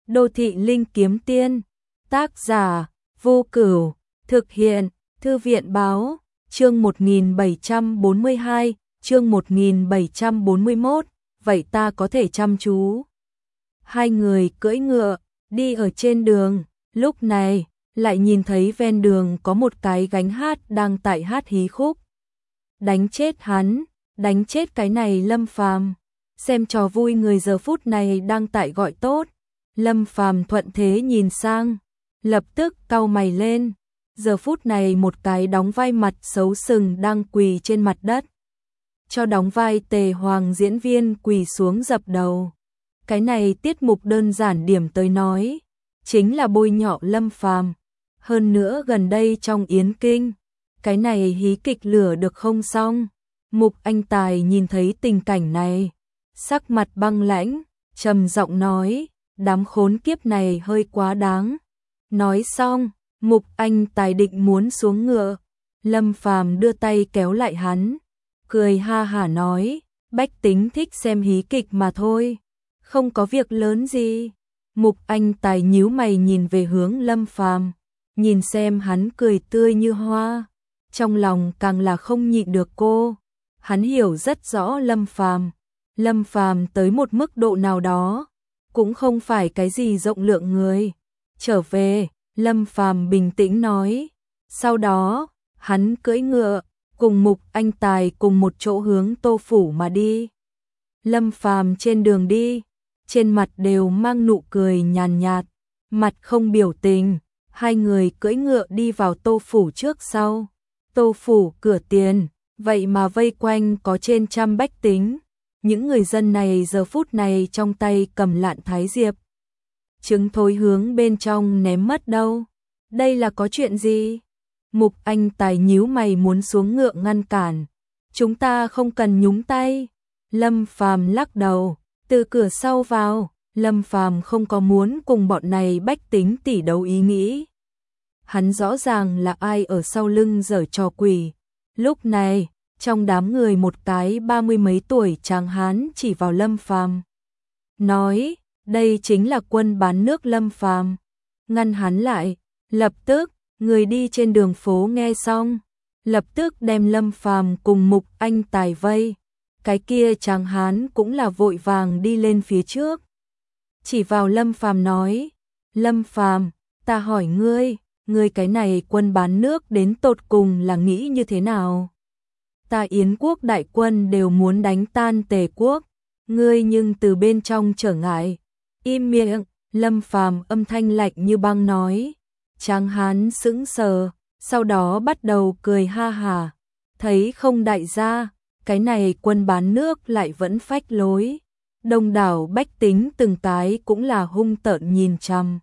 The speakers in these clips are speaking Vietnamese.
Đô thị linh kiếm tiên. Tác giả Vô Cửu. Thực hiện Thư viện báo. Chương 1742, chương 1741. Vậy ta có thể chăm chú. Hai người cưỡi ngựa đi ở trên đường, lúc này lại nhìn thấy ven đường có một cái gánh hát đang tại hát hí khúc. Đánh chết hắn, đánh chết cái này Lâm Phàm. Xem trò vui người giờ phút này đang tại gọi tốt. Lâm Phàm thuận thế nhìn sang, lập tức cau mày lên. Giờ phút này một cái đóng vai mặt xấu sừng đang quỳ trên mặt đất. Cho đóng vai Tề Hoàng diễn viên quỳ xuống dập đầu. Cái này tiết mục đơn giản điểm tới nói, chính là bôi nhọ Lâm Phàm. Hơn nữa gần đây trong Yến Kinh, cái này hí kịch lửa được không xong. Mục Anh Tài nhìn thấy tình cảnh này, sắc mặt băng lãnh, trầm giọng nói, đám khốn kiếp này hơi quá đáng. Nói xong, Mục Anh Tài định muốn xuống ngựa, Lâm Phàm đưa tay kéo lại hắn, cười ha hả nói, bách tính thích xem hí kịch mà thôi, không có việc lớn gì. Mục Anh Tài nhíu mày nhìn về hướng Lâm Phàm, nhìn xem hắn cười tươi như hoa, trong lòng càng là không nhịn được cô. Hắn hiểu rất rõ Lâm Phàm. Lâm Phàm tới một mức độ nào đó, cũng không phải cái gì rộng lượng người. Trở về, Lâm Phàm bình tĩnh nói. Sau đó, hắn cưỡi ngựa, cùng Mục Anh Tài cùng một chỗ hướng Tô Phủ mà đi. Lâm Phàm trên đường đi, trên mặt đều mang nụ cười nhàn nhạt, mặt không biểu tình. Hai người cưỡi ngựa đi vào Tô Phủ trước sau. Tô Phủ cửa tiền, vậy mà vây quanh có trên trăm bách tính. Những người dân này giờ phút này trong tay cầm lạn thái diệp. Trứng thối hướng bên trong ném mất đâu. Đây là có chuyện gì? Mục Anh Tài nhíu mày muốn xuống ngựa ngăn cản. Chúng ta không cần nhúng tay. Lâm Phàm lắc đầu, từ cửa sau vào. Lâm Phàm không có muốn cùng bọn này bách tính tỉ đấu ý nghĩ. Hắn rõ ràng là ai ở sau lưng giở trò quỷ. Lúc này, trong đám người một cái 30 mấy tuổi tráng hán chỉ vào Lâm Phàm, nói, đây chính là quân bán nước Lâm Phàm. Ngăn hắn lại, lập tức, người đi trên đường phố nghe xong, lập tức đem Lâm Phàm cùng Mục Anh Tài vây. Cái kia tráng hán cũng là vội vàng đi lên phía trước. Chỉ vào Lâm Phàm nói, Lâm Phàm, ta hỏi ngươi cái này quân bán nước đến tột cùng là nghĩ như thế nào? Ta Yến quốc đại quân đều muốn đánh tan Tề quốc, ngươi nhưng từ bên trong trở ngại. Im miệng, Lâm Phàm âm thanh lạnh như băng nói. Tráng hán sững sờ, sau đó bắt đầu cười ha hả. Thấy không đại gia, cái này quân bán nước lại vẫn phách lối. Đông đảo bách tính từng cái cũng là hung tợn nhìn chằm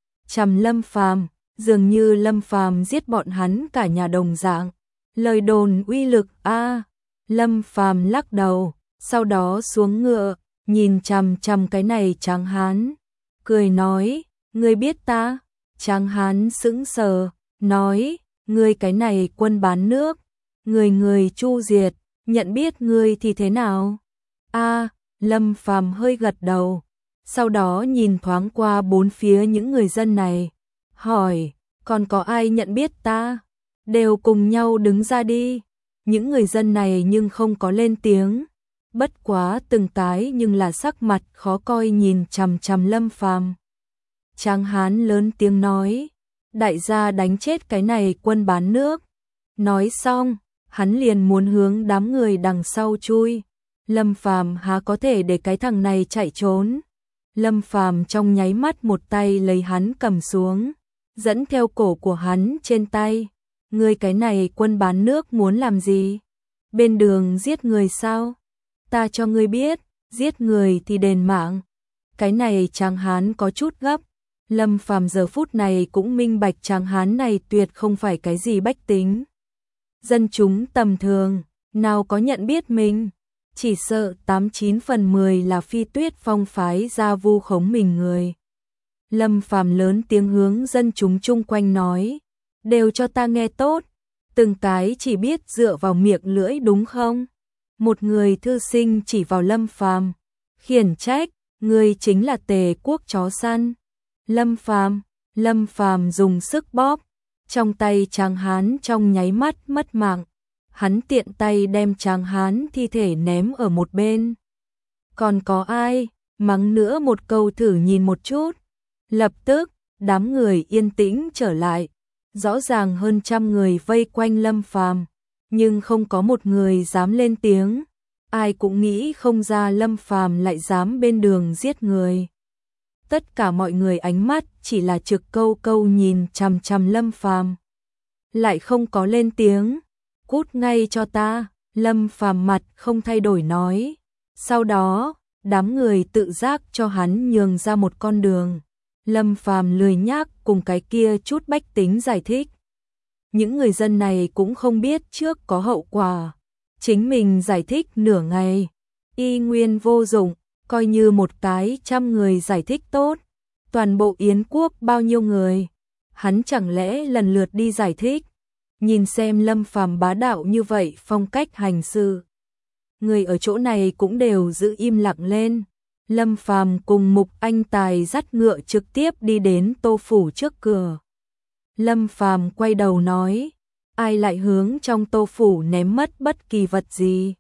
Lâm Phàm, dường như Lâm Phàm giết bọn hắn cả nhà đồng dạng. Lời đồn uy lực a. Lâm Phàm lắc đầu, sau đó xuống ngựa, nhìn chằm cái này tráng hán, cười nói, ngươi biết ta? Tráng hán sững sờ, nói, ngươi cái này quân bán nước, người chu diệt, nhận biết ngươi thì thế nào? A. Lâm Phàm hơi gật đầu, sau đó nhìn thoáng qua bốn phía những người dân này, hỏi, còn có ai nhận biết ta? Đều cùng nhau đứng ra đi. Những người dân này nhưng không có lên tiếng, bất quá từng cái nhưng là sắc mặt khó coi nhìn chằm Lâm Phàm. Tráng hán lớn tiếng nói, đại gia đánh chết cái này quân bán nước. Nói xong, hắn liền muốn hướng đám người đằng sau chui. Lâm Phàm há có thể để cái thằng này chạy trốn. Lâm Phàm trong nháy mắt một tay lấy hắn cầm xuống, dẫn theo cổ của hắn trên tay. Ngươi cái này quân bán nước muốn làm gì? Bên đường giết người sao? Ta cho ngươi biết, giết người thì đền mạng. Cái này tráng hán có chút gấp. Lâm Phàm giờ phút này cũng minh bạch tráng hán này tuyệt không phải cái gì bách tính. Dân chúng tầm thường, nào có nhận biết mình. Chỉ sợ 89 phần 10 là Phi Tuyết Phong phái ra vu khống mình người. Lâm Phàm lớn tiếng hướng dân chúng chung quanh nói, đều cho ta nghe tốt, từng cái chỉ biết dựa vào miệng lưỡi đúng không? Một người thư sinh chỉ vào Lâm Phàm, khiển trách, ngươi chính là Tề quốc chó săn, Lâm Phàm dùng sức bóp, trong tay Tráng Hán trong nháy mắt mất mạng. Hắn tiện tay đem Tráng Hán thi thể ném ở một bên. Còn có ai mắng nữa một câu thử nhìn một chút. Lập tức, đám người yên tĩnh trở lại. Rõ ràng hơn 100 người vây quanh Lâm Phàm, nhưng không có một người dám lên tiếng. Ai cũng nghĩ không ra Lâm Phàm lại dám bên đường giết người. Tất cả mọi người ánh mắt chỉ là trực câu câu nhìn chằm chằm Lâm Phàm, lại không có lên tiếng. Cút ngay cho ta, Lâm Phàm mặt không thay đổi nói. Sau đó, đám người tự giác cho hắn nhường ra một con đường. Lâm Phàm lười nhác cùng cái kia chút bách tính giải thích. Những người dân này cũng không biết trước có hậu quả. Chính mình giải thích nửa ngày, y nguyên vô dụng, coi như một cái 100 người giải thích tốt. Toàn bộ Yến quốc bao nhiêu người, hắn chẳng lẽ lần lượt đi giải thích. Nhìn xem Lâm Phàm bá đạo như vậy phong cách hành sự, người ở chỗ này cũng đều giữ im lặng lên. Lâm Phàm cùng Mục Anh Tài dắt ngựa trực tiếp đi đến Tô phủ trước cửa. Lâm Phàm quay đầu nói, ai lại hướng trong Tô phủ ném mất bất kỳ vật gì,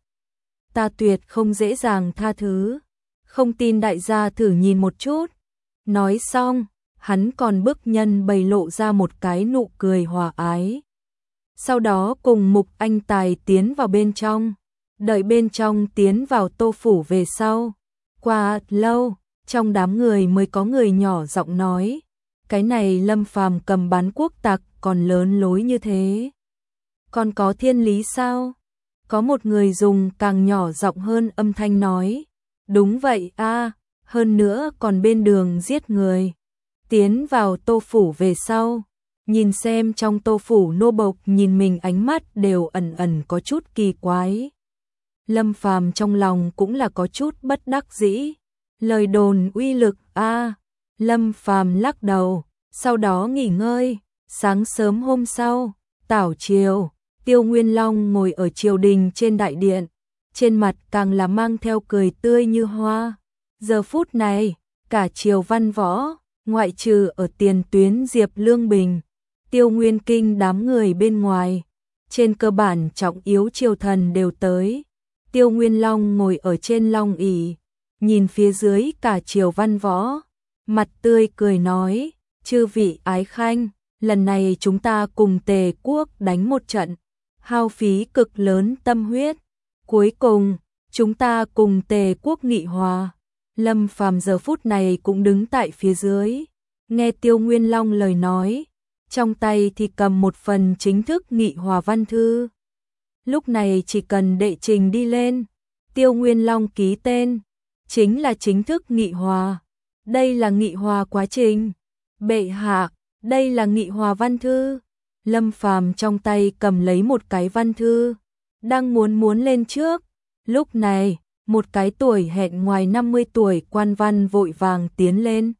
ta tuyệt không dễ dàng tha thứ, không tin đại gia thử nhìn một chút. Nói xong, hắn còn bức nhân bày lộ ra một cái nụ cười hòa ái. Sau đó cùng Mục Anh Tài tiến vào bên trong, đợi bên trong tiến vào Tô phủ về sau. Qua lâu, trong đám người mới có người nhỏ giọng nói, cái này Lâm Phàm cầm bán quốc tặc còn lớn lối như thế, còn có thiên lý sao? Có một người dùng càng nhỏ giọng hơn âm thanh nói, đúng vậy a, hơn nữa còn bên đường giết người. Tiến vào Tô phủ về sau, nhìn xem trong Tô phủ nô bộc nhìn mình ánh mắt đều ẩn ẩn có chút kỳ quái. Lâm Phàm trong lòng cũng là có chút bất đắc dĩ. Lời đồn uy lực a. Lâm Phàm lắc đầu, sau đó nghỉ ngơi. Sáng sớm hôm sau, tảo chiều, Tiêu Nguyên Long ngồi ở triều đình trên đại điện, trên mặt càng là mang theo cười tươi như hoa. Giờ phút này, cả triều văn võ, ngoại trừ ở tiền tuyến Diệp Lương Bình, Tiêu Nguyên Kinh đám người bên ngoài, trên cơ bản trọng yếu triều thần đều tới. Tiêu Nguyên Long ngồi ở trên long ỷ, nhìn phía dưới cả triều văn võ, mặt tươi cười nói, chư vị ái khanh, lần này chúng ta cùng Tề quốc đánh một trận, hao phí cực lớn tâm huyết, cuối cùng, chúng ta cùng Tề quốc nghị hòa. Lâm Phàm giờ phút này cũng đứng tại phía dưới, nghe Tiêu Nguyên Long lời nói, trong tay thì cầm một phần chính thức nghị hòa văn thư. Lúc này chỉ cần đệ trình đi lên, Tiêu Nguyên Long ký tên, chính là chính thức nghị hòa. Đây là nghị hòa quá trình. Bệ hạ, đây là nghị hòa văn thư. Lâm Phàm trong tay cầm lấy một cái văn thư, đang muốn lên trước. Lúc này, một cái tuổi hẹn ngoài 50 tuổi quan văn vội vàng tiến lên.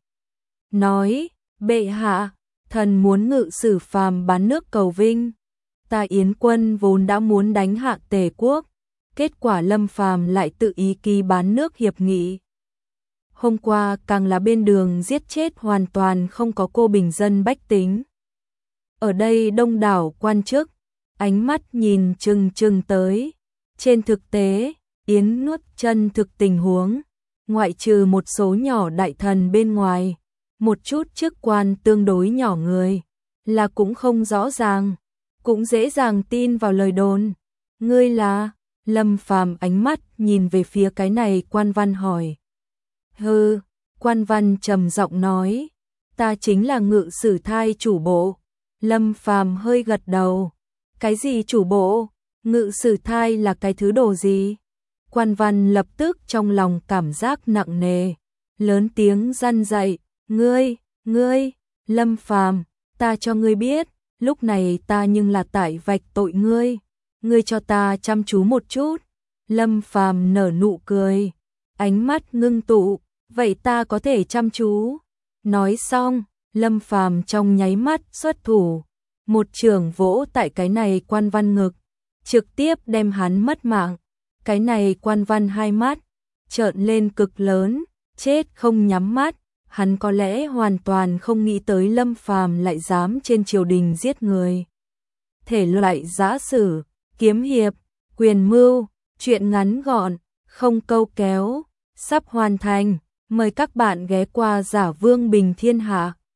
Nói, bệ hạ, thần muốn ngự sử Phàm bán nước cầu vinh. Ta Yến quân vốn đã muốn đánh hạ Tề quốc, kết quả Lâm Phàm lại tự ý ký bán nước hiệp nghị. Hôm qua càng là bên đường giết chết hoàn toàn không có cô bình dân bách tính. Ở đây đông đảo quan chức, ánh mắt nhìn chừng tới. Trên thực tế, Yến nuốt chân thực tình huống, ngoại trừ một số nhỏ đại thần bên ngoài, một chút chức quan tương đối nhỏ người, là cũng không rõ ràng. Cũng dễ dàng tin vào lời đồn. Ngươi là? Lâm Phàm ánh mắt nhìn về phía cái này quan văn hỏi. Hừ, quan văn trầm giọng nói, ta chính là ngự sử thai chủ bộ. Lâm Phàm hơi gật đầu. Cái gì chủ bộ? Ngự sử thai là cái thứ đồ gì? Quan văn lập tức trong lòng cảm giác nặng nề, lớn tiếng răn dạy, ngươi, Lâm Phàm, ta cho ngươi biết. Lúc này ta nhưng là tại vạch tội ngươi cho ta chăm chú một chút. Lâm Phàm nở nụ cười, ánh mắt ngưng tụ, vậy ta có thể chăm chú. Nói xong, Lâm Phàm trong nháy mắt xuất thủ, một chưởng vỗ tại cái này quan văn ngực, trực tiếp đem hắn mất mạng. Cái này quan văn hai mắt trợn lên cực lớn, chết không nhắm mắt, hắn có lẽ hoàn toàn không nghĩ tới Lâm Phàm lại dám trên triều đình giết người. Thể loại giã sử, kiếm hiệp, quyền mưu, truyện ngắn gọn, không câu kéo, sắp hoàn thành. Mời các bạn ghé qua Giả Vương Bình Thiên Hạ.